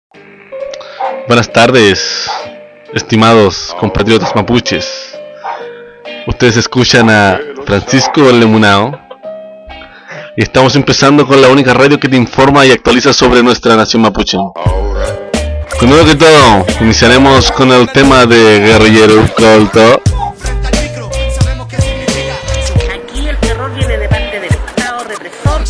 Buenas tardes, estimados compatriotas mapuches. Ustedes escuchan a Francisco Lemunao y estamos empezando con la única radio que te informa y actualiza sobre nuestra nación mapuche. Primero que todo, iniciaremos con el tema de Guerrillero Colto. Aquí el terror viene de parte del Estado represor.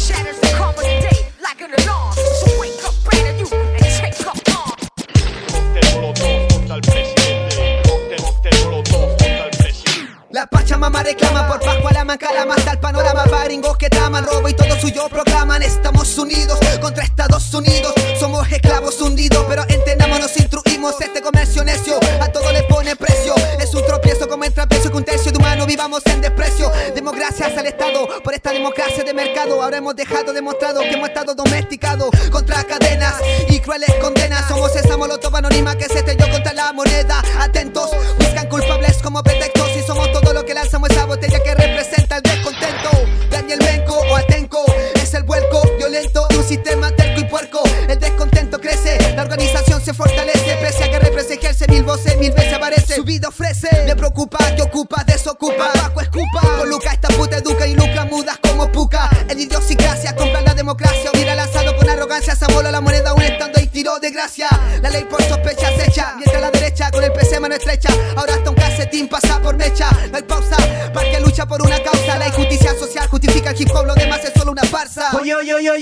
La Pachamama reclama por Pascua la Mancala, más el panorama, gringos que traman robo y todo suyo proclaman. Estamos unidos contra Estados Unidos, somos esclavos hundidos, pero entendamos, instruimos. Este comercio necio a todo le pone precio, es un tropiezo como el trapecio que un tercio de humano vivamos en desprecio. Democracias al Estado, por esta democracia de mercado ahora hemos dejado demostrado que hemos estado domesticados contra cadenas y crueles condenas. Somos esa molotov anónima que se estrelló contra la moneda. Atentos, buscan culpables como pretextos y somos todo lo que lanzamos esa botella que representa el descontento. Daniel Menco o Atenco es el vuelco violento de un sistema terco y puerco. El descontento crece, la organización se fortalece, pese a que represa ejerce mil voces, mil veces aparece. Su vida ofrece, le preocupa que ocupa, desocupa, Paco escupa. Con Luca esta puta educa y lucra mudas como puca. El idiosincrasia compra la democracia, hubiera lanzado con arrogancia, se amoló la moneda aún estando ahí tiró de gracia. La ley por sospecha acecha, mientras la derecha con el PC mano estrecha. Ahora hasta un casetín pasa por mecha. No hay pausa, para que lucha por una causa. La injusticia social justifica el hip hop, lo demás es solo una farsa. Oye,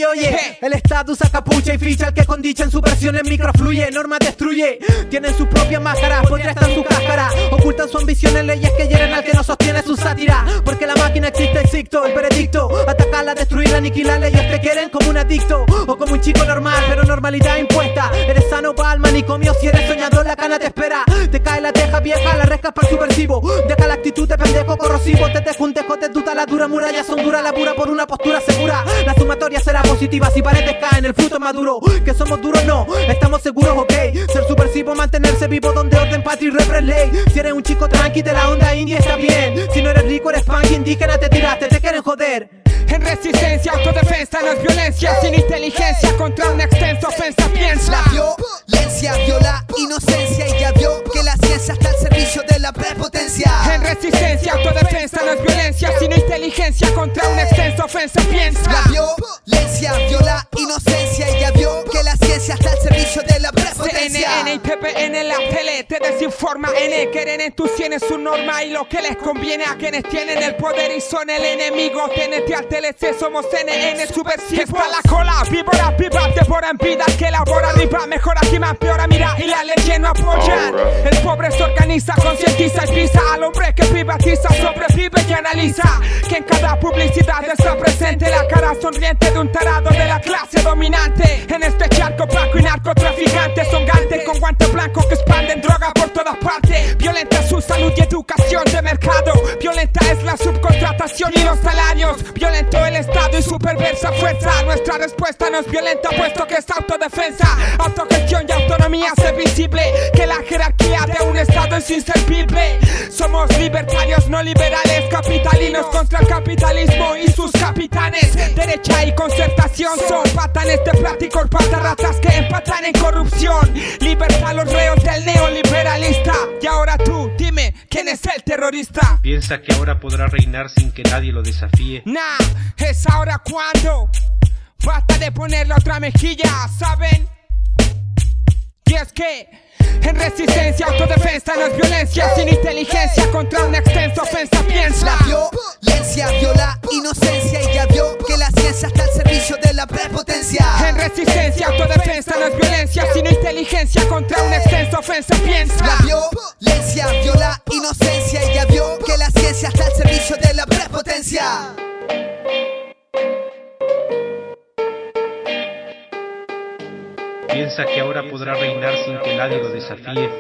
el Estado saca pucha y ficha, el que con dicha en su versión en microfluye, norma destruye. Tienen sus propias máscaras, podría estar en su cáscara. Ocultan su ambición en leyes que hieren al que no sostiene su sátira. Porque la máquina existe, existo, el veredicto. Atacarla, destruirla, aniquilarla, ellos te quieren como un adicto o como un chico normal, pero normalidad impuesta. Eres sano para el manicomio, si eres soñador la cana te espera. Te cae la teja vieja, la rescas para el subversivo. Deja la actitud de pendejo corrosivo, te juntejo, te duta la dura muralla, son dura la pura por una postura segura. La sumatoria será positiva si paredes caen, el fruto es maduro. Que somos duros no, estamos seguros, ok. Ser subversivo, mantenerse vivo donde orden, patria y repres ley. Si eres un chico tranqui de la onda india está bien. Si no eres rico eres punk, indígena te tiraste, te quieren joder. En resistencia, autodefensa no es violencia, sin inteligencia contra una extensa ofensa piensa. La violencia viola inocencia y ya vio que la ciencia está al servicio de la prepotencia. En resistencia, autodefensa no es violencia, sino inteligencia contra una extensa ofensa piensa. La violencia viola inocencia y ya vio que la ciencia está al servicio de la prepotencia. CNN y PPN la tele te desinforma, quieren en tus sienes su norma y lo que les conviene a quienes tienen el poder y son el enemigo. TNT al TLC, somos CNN subversivos. Está la cola, víbora, viva, devora en vida que elabora ripa, mejora, quima, empeora, mira y la ley no apoyan. El pobre se organiza, concientiza y pisa al hombre que privatiza, sobrevive y analiza que en cada publicidad está presente la cara sonriente de un tarado de la clase dominante. En este charco blanco y narcotraficantes son gantes con guante blanco que expanden droga por todas partes. Violenta su salud y educación de mercado, violenta es la subcontratación y los salarios, violento el Estado y su perversa fuerza. Nuestra respuesta no es violenta puesto que es autodefensa, autogestión y autonomía hace visible que la jerarquía de un Estado es inservible. Somos libertarios no liberales, capitalinos contra el capitalismo y sus capitanes. Derecha y concertación son patanes de plástico, patarratas que empatan en corrupción. Libertad a los reos del neoliberalista. Y ahora tú, dime, ¿quién es el terrorista? Piensa que ahora podrá reinar sin que nadie lo desafíe. Nah, es ahora cuando. Basta de ponerle otra mejilla, ¿saben? Y es que en resistencia, autodefensa no es violencia, sin inteligencia contra una extensa ofensa piensa. La violencia viola inocencia y ya vio que la ciencia está al servicio de la prepotencia. En resistencia, autodefensa no es violencia, sino inteligencia contra una extensa ofensa piensa. La violencia viola inocencia y ya vio que la ciencia está al servicio de la prepotencia. Piensa que ahora podrá reinar sin que nadie lo desafíe.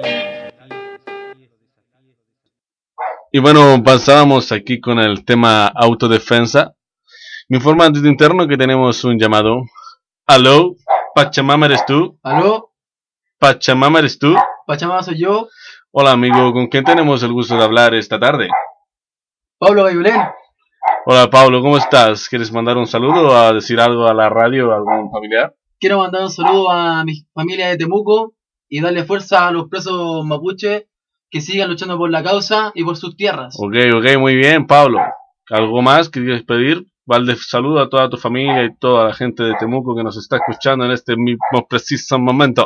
Y bueno, pasábamos aquí con el tema autodefensa. Me informa desde interno que tenemos un llamado. ¿Aló? ¿Pachamama eres tú? ¿Aló? ¿Pachamama eres tú? ¿Pachamama soy yo? Hola amigo, ¿con quién tenemos el gusto de hablar esta tarde? Pablo Gayulén. Hola Pablo, ¿cómo estás? ¿Quieres mandar un saludo o a decir algo a la radio a algún familiar? quiero mandar un saludo a mi familia de Temuco y darle fuerza a los presos mapuches que sigan luchando por la causa y por sus tierras. Ok, muy bien, Pablo. ¿Algo más que quieres pedir? Valde, saludo a toda tu familia y toda la gente de Temuco que nos está escuchando en este mismo preciso momento.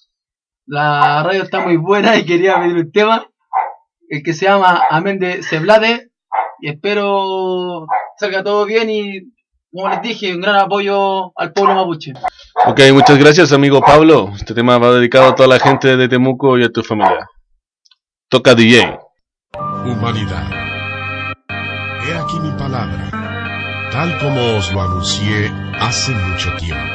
La radio está muy buena y quería pedir un tema, el que se llama Amén de Ceblade, y espero salga todo bien y, como les dije, un gran apoyo al pueblo mapuche. Ok, muchas gracias, amigo Pablo. Este tema va dedicado a toda la gente de Temuco y a tu familia. Toca DJ. Humanidad. He aquí mi palabra, tal como os lo anuncié hace mucho tiempo.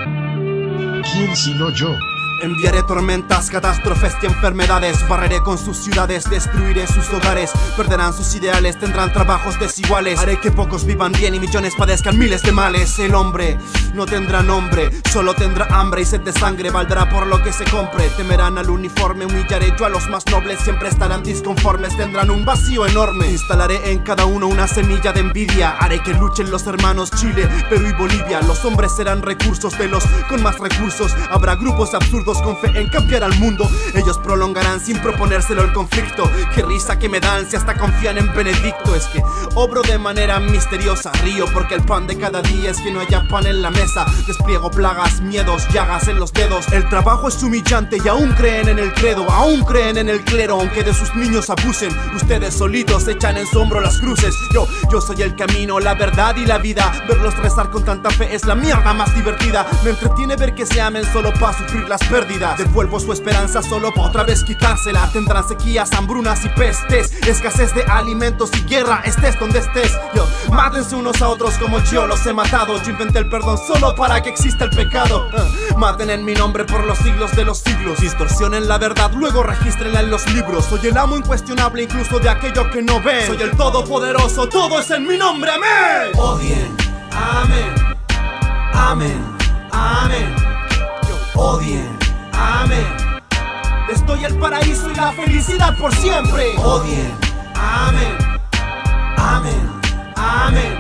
¿Quién sino yo? Enviaré tormentas, catástrofes y enfermedades. Barreré con sus ciudades, destruiré sus hogares. Perderán sus ideales, tendrán trabajos desiguales. Haré que pocos vivan bien y millones padezcan miles de males. El hombre no tendrá nombre, solo tendrá hambre y sed de sangre. Valdrá por lo que se compre. Temerán al uniforme, humillaré yo a los más nobles. Siempre estarán disconformes, tendrán un vacío enorme. Instalaré en cada uno una semilla de envidia. Haré que luchen los hermanos Chile, Perú y Bolivia. Los hombres serán recursos de los con más recursos. Habrá grupos absurdos con fe en cambiar al mundo. Ellos prolongarán sin proponérselo el conflicto. Qué risa que me dan si hasta confían en Benedicto. Es que obro de manera misteriosa. Río porque el pan de cada día es que no haya pan en la mesa. Despliego plagas, miedos, llagas en los dedos. El trabajo es humillante y aún creen en el credo. Aún creen en el clero, aunque de sus niños abusen. Ustedes solitos echan en su hombro las cruces. Yo soy el camino, la verdad y la vida. Verlos rezar con tanta fe es la mierda más divertida. Me entretiene ver que se amen solo para sufrir las pérdidas. Devuelvo su esperanza solo para otra vez quitársela. Tendrán sequías, hambrunas y pestes, escasez de alimentos y guerra, estés donde estés. Mátense unos a otros como yo los he matado. Yo inventé el perdón solo para que exista el pecado. Maten en mi nombre por los siglos de los siglos. Distorsionen la verdad, luego regístrenla en los libros. Soy el amo incuestionable incluso de aquello que no ven. Soy el todopoderoso, todo es en mi nombre, amén. Odien, amén, amén, amén. Odien, amén. Les doy el paraíso y la felicidad por siempre. Odien, amén, amén, amén.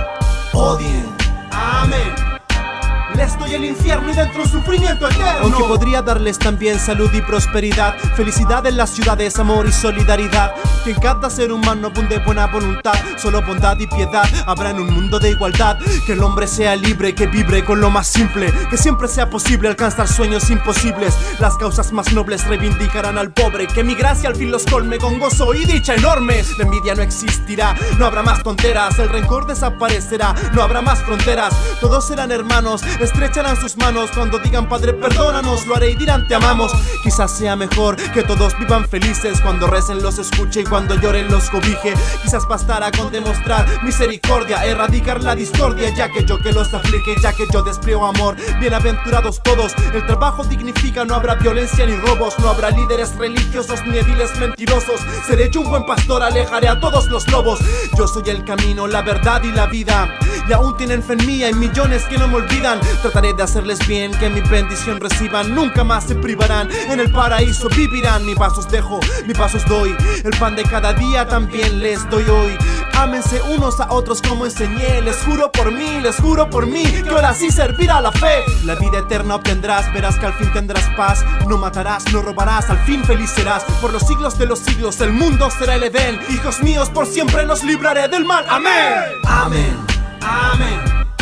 Odien, amén. Les doy el infierno y dentro un sufrimiento eterno. Aunque podría darles también salud y prosperidad, felicidad en las ciudades, amor y solidaridad. Que en cada ser humano abunde buena voluntad, solo bondad y piedad habrá en un mundo de igualdad. Que el hombre sea libre, que vibre con lo más simple. Que siempre sea posible alcanzar sueños imposibles. Las causas más nobles reivindicarán al pobre. Que mi gracia al fin los colme con gozo y dicha enormes. La envidia no existirá, no habrá más tonteras. El rencor desaparecerá, no habrá más fronteras. Todos serán hermanos, estrecharán sus manos cuando digan Padre perdónanos, lo haré y dirán te amamos. Quizás sea mejor que todos vivan felices, cuando recen los escuche y cuando lloren los cobije. Quizás bastará con demostrar misericordia, erradicar la discordia, ya que yo que los aflige, ya que yo despliego amor. Bienaventurados todos, el trabajo dignifica, no habrá violencia ni robos, no habrá líderes religiosos ni ediles mentirosos. Seré yo un buen pastor, alejaré a todos los lobos. Yo soy el camino, la verdad y la vida, y aún tienen fe en mí, hay millones que no me olvidan. Trataré de hacerles bien, que mi bendición reciban. Nunca más se privarán, en el paraíso vivirán. Mis pasos dejo, mis pasos doy. El pan de cada día también les doy hoy. Ámense unos a otros como enseñé. Les juro por mí, que ahora sí servirá la fe. La vida eterna obtendrás, verás que al fin tendrás paz. No matarás, no robarás, al fin feliz serás. Por los siglos de los siglos el mundo será el Edén. Hijos míos, por siempre nos libraré del mal, amén. Amén, amén.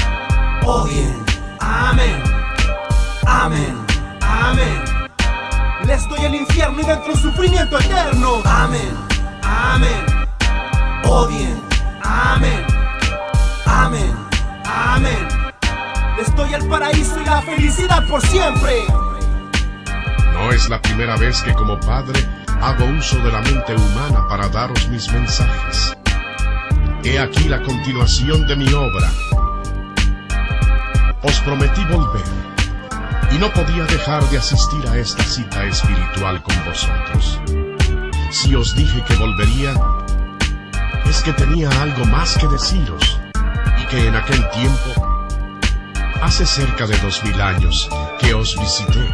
Odien, amén, amén, amén. Les doy el infierno y dentro un sufrimiento eterno. Amén, amén. Odien, amén, amén, amén. Les doy el paraíso y la felicidad por siempre. No es la primera vez que como padre hago uso de la mente humana para daros mis mensajes. He aquí la continuación de mi obra. Os prometí volver, y no podía dejar de asistir a esta cita espiritual con vosotros. Si os dije que volvería, es que tenía algo más que deciros, y que en aquel tiempo, hace cerca de 2000 años, que os visité.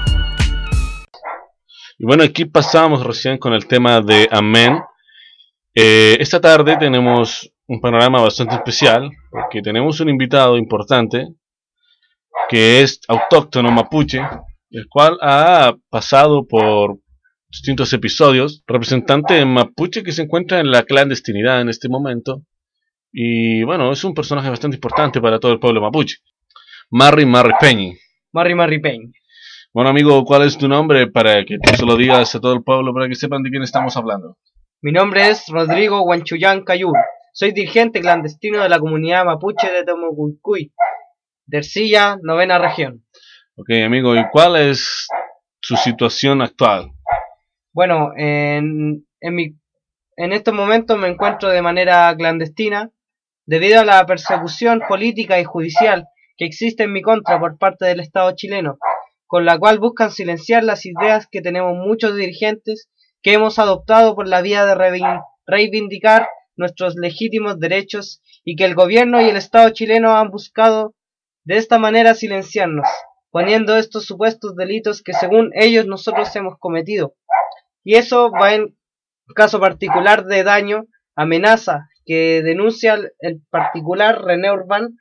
Y bueno, aquí pasamos recién con el tema de Amén. Esta tarde tenemos un panorama bastante especial, porque tenemos un invitado importante. que es autóctono mapuche, el cual ha pasado por distintos episodios, representante mapuche que se encuentra en la clandestinidad en este momento, y bueno, es un personaje bastante importante para todo el pueblo mapuche. Marri Peñi. Marri Peñi. Bueno, amigo, ¿cuál es tu nombre para que tú se lo digas a todo el pueblo para que sepan de quién estamos hablando? Mi nombre es Rodrigo Huanchuyán Cayur. Soy dirigente clandestino de la comunidad mapuche de Temucuicui, de Ercilla, 9ª región. Ok, amigo, ¿y cuál es su situación actual? Bueno, en estos momentos me encuentro de manera clandestina debido a la persecución política y judicial que existe en mi contra por parte del Estado chileno, con la cual buscan silenciar las ideas que tenemos muchos dirigentes que hemos adoptado por la vía de reivindicar nuestros legítimos derechos y que el gobierno y el Estado chileno han buscado de esta manera silenciarnos, poniendo estos supuestos delitos que según ellos nosotros hemos cometido. Y eso va en caso particular de daño, amenaza, que denuncia el particular René Urbán,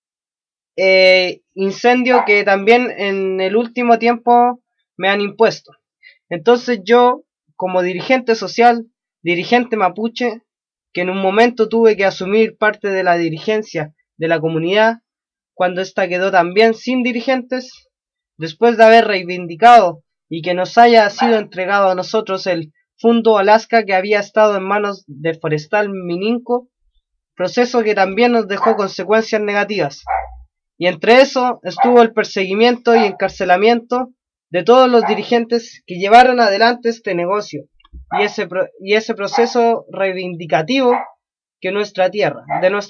incendio que también en el último tiempo me han impuesto. Entonces yo, como dirigente social, dirigente mapuche, que en un momento tuve que asumir parte de la dirigencia de la comunidad, cuando ésta quedó también sin dirigentes, después de haber reivindicado y que nos haya sido entregado a nosotros el Fundo Alaska que había estado en manos de Forestal Mininco, proceso que también nos dejó consecuencias negativas. Y entre eso estuvo el perseguimiento y encarcelamiento de todos los dirigentes que llevaron adelante este negocio y ese proceso reivindicativo de nuestra tierra.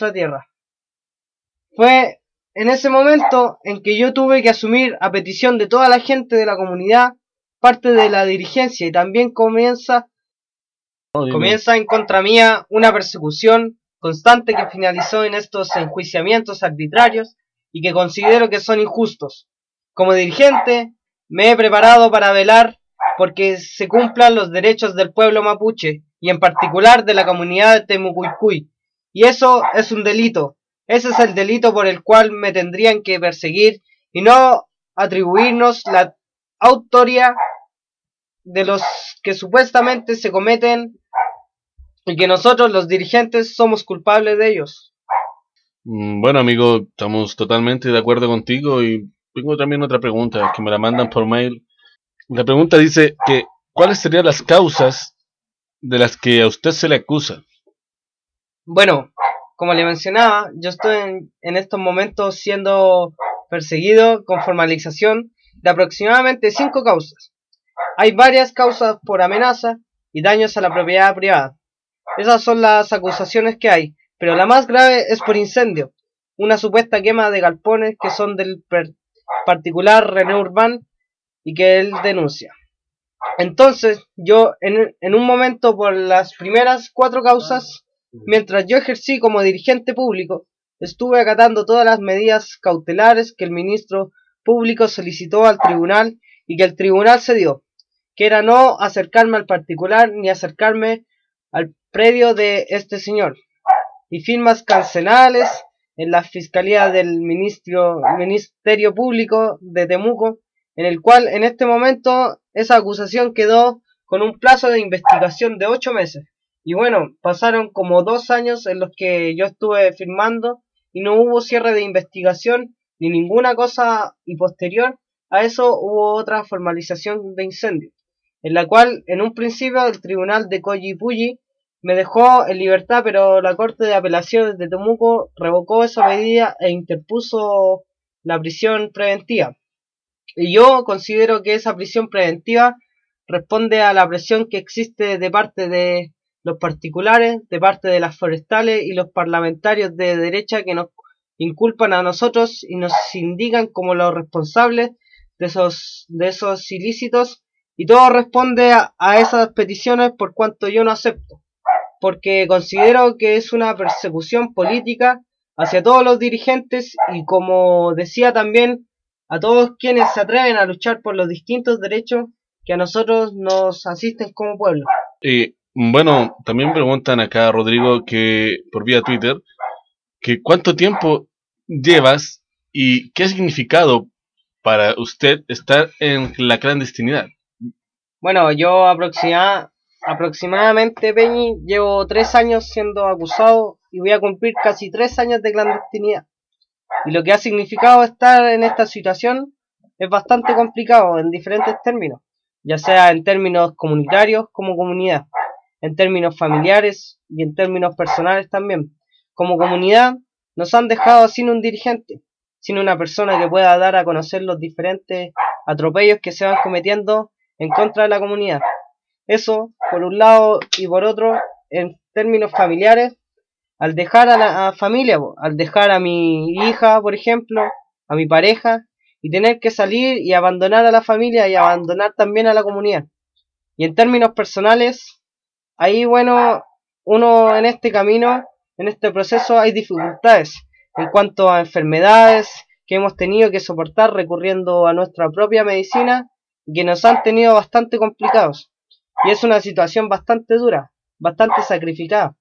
Fue en ese momento en que yo tuve que asumir a petición de toda la gente de la comunidad parte de la dirigencia y también comienza en contra mía una persecución constante que finalizó en estos enjuiciamientos arbitrarios y que considero que son injustos. Como dirigente me he preparado para velar porque se cumplan los derechos del pueblo mapuche y en particular de la comunidad de Temucuicui, y eso es un delito. Ese es el delito por el cual me tendrían que perseguir y no atribuirnos la autoría de los que supuestamente se cometen y que nosotros los dirigentes somos culpables de ellos. Bueno, amigo, estamos totalmente de acuerdo contigo y tengo también otra pregunta que me la mandan por mail. La pregunta dice que ¿cuáles serían las causas de las que a usted se le acusa? Bueno, como le mencionaba, yo estoy en estos momentos siendo perseguido con formalización de aproximadamente 5 causas. Hay varias causas por amenaza y daños a la propiedad privada. Esas son las acusaciones que hay, pero la más grave es por incendio, una supuesta quema de galpones que son del particular René Urbán y que él denuncia. Entonces, yo en un momento por las primeras 4 causas, mientras yo ejercí como dirigente público, estuve acatando todas las medidas cautelares que el ministro público solicitó al tribunal y que el tribunal cedió, que era no acercarme al particular ni acercarme al predio de este señor, y firmas cancelales en la fiscalía del Ministerio Público de Temuco, en el cual en este momento esa acusación quedó con un plazo de investigación de 8 meses. Y bueno, pasaron como 2 años en los que yo estuve firmando y no hubo cierre de investigación ni ninguna cosa, y posterior a eso hubo otra formalización de incendio, en la cual en un principio el tribunal de Collipulli me dejó en libertad, pero la Corte de Apelaciones de Temuco revocó esa medida e interpuso la prisión preventiva. Y yo considero que esa prisión preventiva responde a la presión que existe de parte de los particulares, de parte de las forestales y los parlamentarios de derecha que nos inculpan a nosotros y nos indican como los responsables de esos ilícitos, y todo responde a esas peticiones por cuanto yo no acepto, porque considero que es una persecución política hacia todos los dirigentes y, como decía también, a todos quienes se atreven a luchar por los distintos derechos que a nosotros nos asisten como pueblo. Bueno, también preguntan acá, Rodrigo, que por vía Twitter, que ¿cuánto tiempo llevas ¿Y qué ha significado para usted estar en la clandestinidad? Bueno, yo aproximadamente, Peñi, llevo 3 años siendo acusado y voy a cumplir casi 3 años de clandestinidad. Y lo que ha significado estar en esta situación es bastante complicado en diferentes términos, ya sea en términos comunitarios como comunidad, en términos familiares y en términos personales también. Como comunidad nos han dejado sin un dirigente, sin una persona que pueda dar a conocer los diferentes atropellos que se van cometiendo en contra de la comunidad. Eso, por un lado, y por otro, en términos familiares, al dejar a la familia, al dejar a mi hija, por ejemplo, a mi pareja, y tener que salir y abandonar a la familia y abandonar también a la comunidad. Y en términos personales, ahí, bueno, uno en este camino, en este proceso, hay dificultades en cuanto a enfermedades que hemos tenido que soportar recurriendo a nuestra propia medicina y que nos han tenido bastante complicados. Y es una situación bastante dura, bastante sacrificada.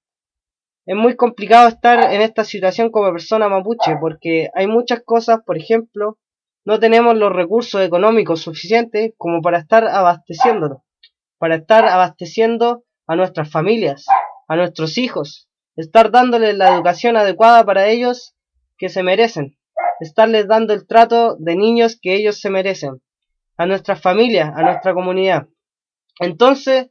Es muy complicado estar en esta situación como persona mapuche porque hay muchas cosas, por ejemplo, no tenemos los recursos económicos suficientes como para estar abasteciéndonos, para estar abasteciendo a nuestras familias, a nuestros hijos, estar dándoles la educación adecuada para ellos que se merecen, estarles dando el trato de niños que ellos se merecen, a nuestras familias, a nuestra comunidad. Entonces,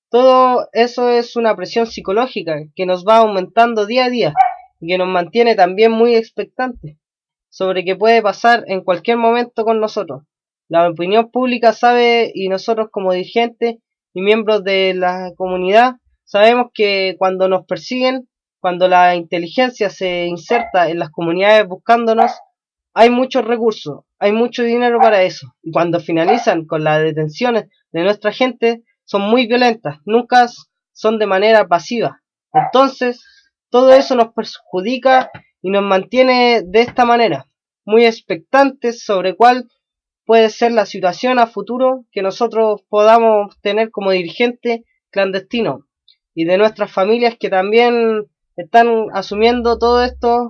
todo eso es una presión psicológica que nos va aumentando día a día y que nos mantiene también muy expectantes sobre qué puede pasar en cualquier momento con nosotros. La opinión pública sabe y nosotros como dirigentes y miembros de la comunidad sabemos que cuando nos persiguen, cuando la inteligencia se inserta en las comunidades buscándonos, hay muchos recursos, hay mucho dinero para eso. Y cuando finalizan con las detenciones de nuestra gente, son muy violentas, nunca son de manera pasiva. Entonces, todo eso nos perjudica y nos mantiene de esta manera, muy expectantes sobre cuál puede ser la situación a futuro que nosotros podamos tener como dirigente clandestino y de nuestras familias que también están asumiendo todo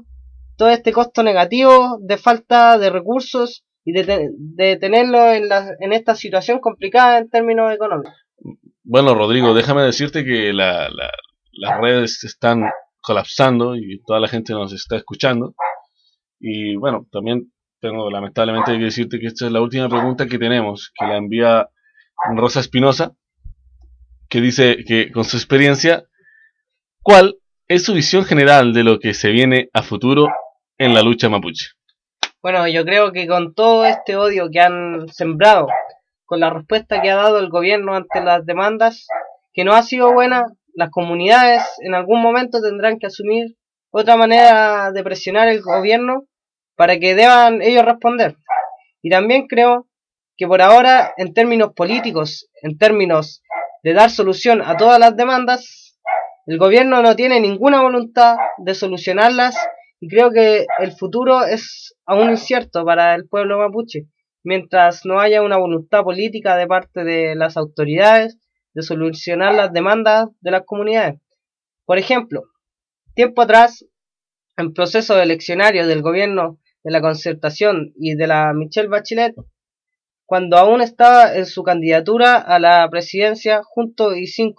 este costo negativo de falta de recursos y de tenerlo en esta situación complicada en términos económicos. Bueno, Rodrigo, déjame decirte que las redes están colapsando y toda la gente nos está escuchando. Y bueno, también tengo lamentablemente que decirte que esta es la última pregunta que tenemos, que la envía Rosa Espinosa, que dice que con su experiencia, ¿cuál es su visión general de lo que se viene a futuro en la lucha mapuche? Bueno, yo creo que con todo este odio que han sembrado, con la respuesta que ha dado el gobierno ante las demandas, que no ha sido buena, las comunidades en algún momento tendrán que asumir otra manera de presionar al gobierno para que deban ellos responder. Y también creo que por ahora, en términos políticos, en términos de dar solución a todas las demandas, el gobierno no tiene ninguna voluntad de solucionarlas y creo que el futuro es aún incierto para el pueblo mapuche, mientras no haya una voluntad política de parte de las autoridades de solucionar las demandas de las comunidades. Por ejemplo, tiempo atrás, en proceso eleccionario del gobierno de la Concertación y de la Michelle Bachelet, cuando aún estaba en su candidatura a la presidencia, juntó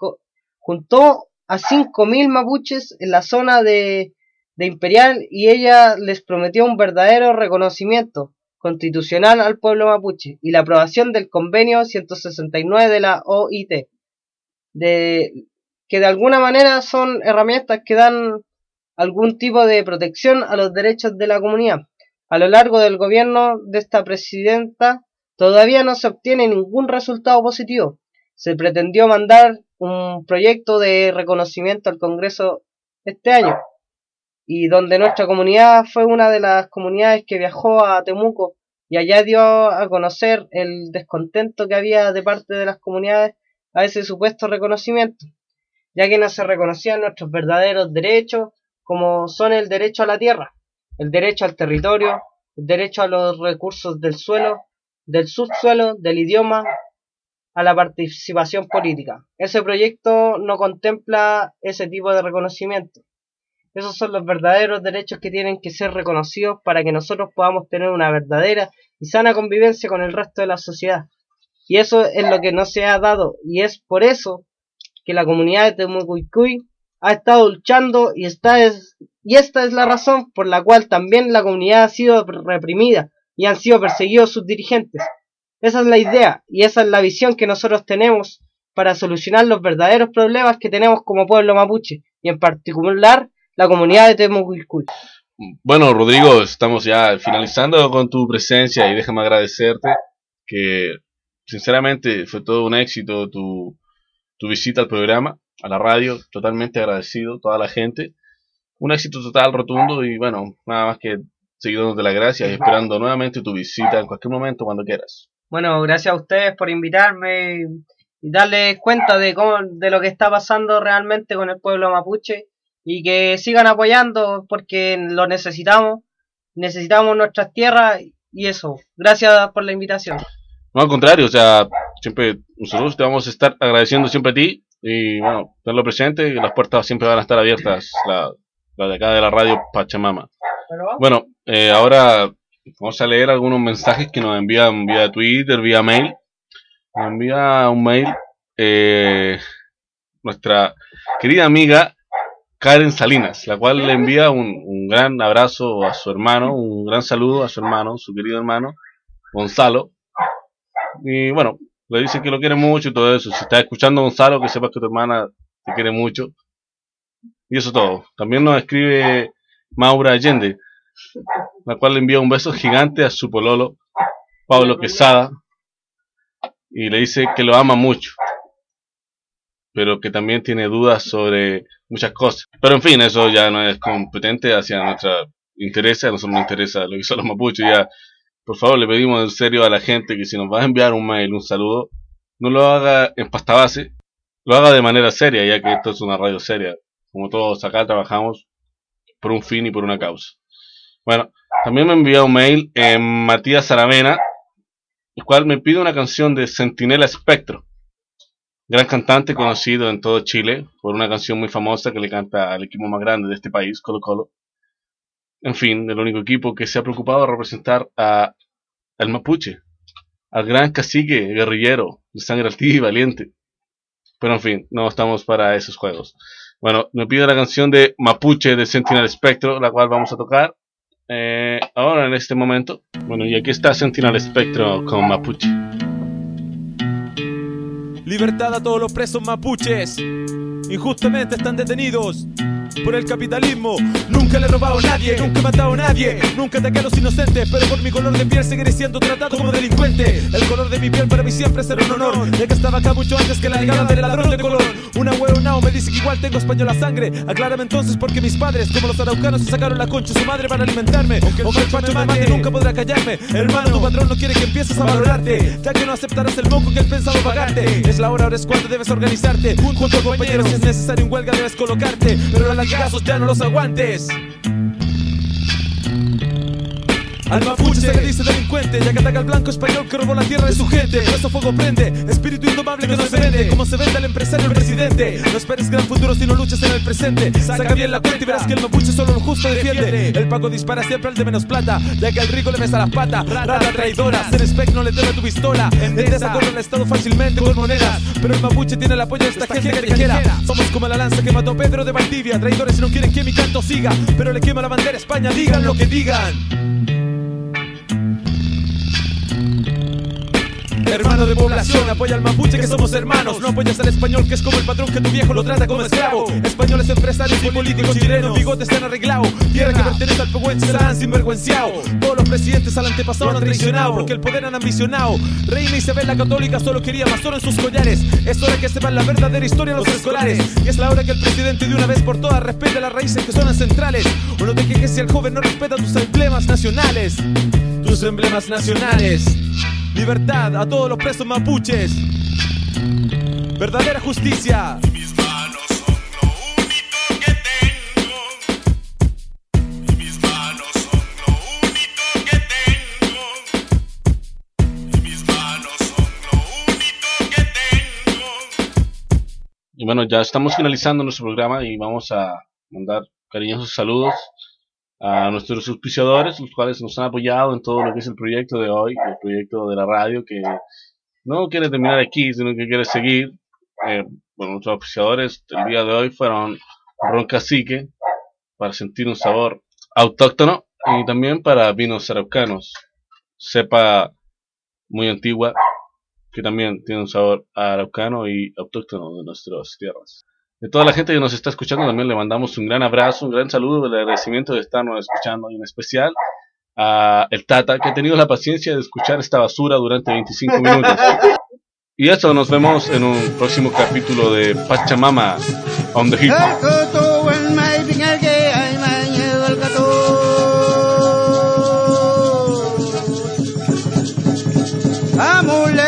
a 5.000 mapuches en la zona de Imperial y ella les prometió un verdadero reconocimiento constitucional al pueblo mapuche y la aprobación del convenio 169 de la OIT, que de alguna manera son herramientas que dan algún tipo de protección a los derechos de la comunidad. A lo largo del gobierno de esta presidenta todavía no se obtiene ningún resultado positivo. Se pretendió mandar un proyecto de reconocimiento al Congreso este año, y donde nuestra comunidad fue una de las comunidades que viajó a Temuco y allá dio a conocer el descontento que había de parte de las comunidades a ese supuesto reconocimiento, ya que no se reconocían nuestros verdaderos derechos, como son el derecho a la tierra, el derecho al territorio, el derecho a los recursos del suelo, del subsuelo, del idioma, a la participación política. Ese proyecto no contempla ese tipo de reconocimiento. Esos son los verdaderos derechos que tienen que ser reconocidos para que nosotros podamos tener una verdadera y sana convivencia con el resto de la sociedad. Y eso es lo que no se ha dado, y es por eso que la comunidad de Temucuicui ha estado luchando, y esta es la razón por la cual también la comunidad ha sido reprimida y han sido perseguidos sus dirigentes. Esa es la idea y esa es la visión que nosotros tenemos para solucionar los verdaderos problemas que tenemos como pueblo mapuche, y en particular la comunidad de Temucuicui. Bueno, Rodrigo, estamos ya finalizando con tu presencia y déjame agradecerte que sinceramente fue todo un éxito tu visita al programa, a la radio, totalmente agradecido, toda la gente. Un éxito total, rotundo, y bueno, nada más que seguir dándote las gracias y esperando nuevamente tu visita en cualquier momento, cuando quieras. Bueno, gracias a ustedes por invitarme y darles cuenta de lo que está pasando realmente con el pueblo mapuche, y que sigan apoyando porque lo necesitamos nuestras tierras, y eso. Gracias por la invitación. No, al contrario, o sea, siempre nosotros te vamos a estar agradeciendo siempre a ti, y bueno, tenlo presente, que las puertas siempre van a estar abiertas, la de acá de la radio Pachamama. Bueno, ahora vamos a leer algunos mensajes que nos envían vía Twitter, vía mail. Nos envía un mail nuestra querida amiga Karen Salinas, la cual le envía un gran abrazo a su hermano, un gran saludo a su hermano, su querido hermano Gonzalo. Y bueno, le dice que lo quiere mucho y todo eso. Si estás escuchando, Gonzalo, que sepas que tu hermana te quiere mucho. Y eso todo. También nos escribe Maura Allende, la cual le envía un beso gigante a su pololo, Pablo Quesada, y le dice que lo ama mucho, pero que también tiene dudas sobre muchas cosas. Pero en fin, eso ya no es competente hacia nuestra interés, a nosotros nos interesa lo que son los mapuches. Ya, por favor, le pedimos en serio a la gente que si nos va a enviar un mail, un saludo, no lo haga en pasta base, lo haga de manera seria, ya que esto es una radio seria. Como todos acá trabajamos por un fin y por una causa. Bueno, también me envía un mail Matías Aravena, el cual me pide una canción de Centinela Espectro, gran cantante conocido en todo Chile por una canción muy famosa que le canta al equipo más grande de este país, Colo Colo. En fin, el único equipo que se ha preocupado de representar al mapuche, al gran cacique guerrillero de sangre altiva y valiente. Pero en fin, no estamos para esos juegos. Bueno, me pide la canción de Mapuche de Sentinel Spectro, la cual vamos a tocar ahora en este momento. Bueno, y aquí está Sentinel Spectro con Mapuche. Libertad a todos los presos mapuches. Injustamente están detenidos por el capitalismo. Nunca le he robado a nadie, nunca he matado a nadie, nunca ataqué a los inocentes, pero por mi color de piel seguiré siendo tratado como delincuente. El color de mi piel para mí siempre será un honor, ya que estaba acá mucho antes que la llegada del ladrón de color. Una huevonao me dice que igual tengo española sangre. Aclárame entonces porque mis padres, como los araucanos, se sacaron la concha de su madre para alimentarme. Aunque el Pancho me mate, nunca podrá callarme. Hermano, tu patrón no quiere que empieces a valorarte, ya que no aceptarás el moco que él pensado pagarte. Es la hora, ahora es cuando debes organizarte. Junto a compañeros, si es necesario en huelga debes colocarte, pero a latigazos ya no los aguantes. Al mapuche se le dice delincuente, ya que ataca al blanco español que robó la tierra de su gente. Por eso fuego prende, espíritu indomable que no se vende, como se vende al empresario el presidente. No esperes gran futuro si no luchas en el presente. Saca bien la cuenta y verás que el mapuche solo lo justo defiende. El Paco dispara siempre al de menos plata, ya que al rico le besa las patas. Rata traidora, ser spec no le teme a tu pistola. En desacuerdo al estado fácilmente con monedas, pero el mapuche tiene el apoyo de esta gente callejera. Somos como la lanza que mató Pedro de Valdivia. Traidores no quieren que mi canto siga, pero le quema la bandera a España, digan lo que digan. Hermano de población, apoya al mapuche que somos hermanos. No apoyas al español que es como el patrón que tu viejo lo trata como esclavo. Españoles, empresarios y políticos chilenos, bigotes se han arreglado. Tierra que pertenece al pehuenche se la han sinvergüenciado. Todos los presidentes al antepasado han traicionado, porque el poder han ambicionado. Reina Isabel la Católica solo quería más oro en sus collares. Es hora que sepan la verdadera historia de los escolares. Y es la hora que el presidente de una vez por todas respete las raíces que son ancestrales. O no te quejes si el joven no respeta tus emblemas nacionales. Tus emblemas nacionales. Libertad a todos los presos mapuches. Verdadera justicia. Mis manos son lo único que tengo. Mis manos son lo único que tengo. Mis manos son lo único que tengo. Y bueno, ya estamos finalizando nuestro programa y vamos a mandar cariñosos saludos a nuestros auspiciadores, los cuales nos han apoyado en todo lo que es el proyecto de hoy, el proyecto de la radio, que no quiere terminar aquí, sino que quiere seguir. Bueno, nuestros auspiciadores el día de hoy fueron Ron Cacique, para sentir un sabor autóctono, y también para vinos araucanos, cepa muy antigua, que también tiene un sabor araucano y autóctono de nuestras tierras. De toda la gente que nos está escuchando también le mandamos un gran abrazo, un gran saludo, el agradecimiento de estarnos escuchando, y en especial a el Tata, que ha tenido la paciencia de escuchar esta basura durante 25 minutos. Y eso, nos vemos en un próximo capítulo de Pachamama on the Hip Hop. Vamos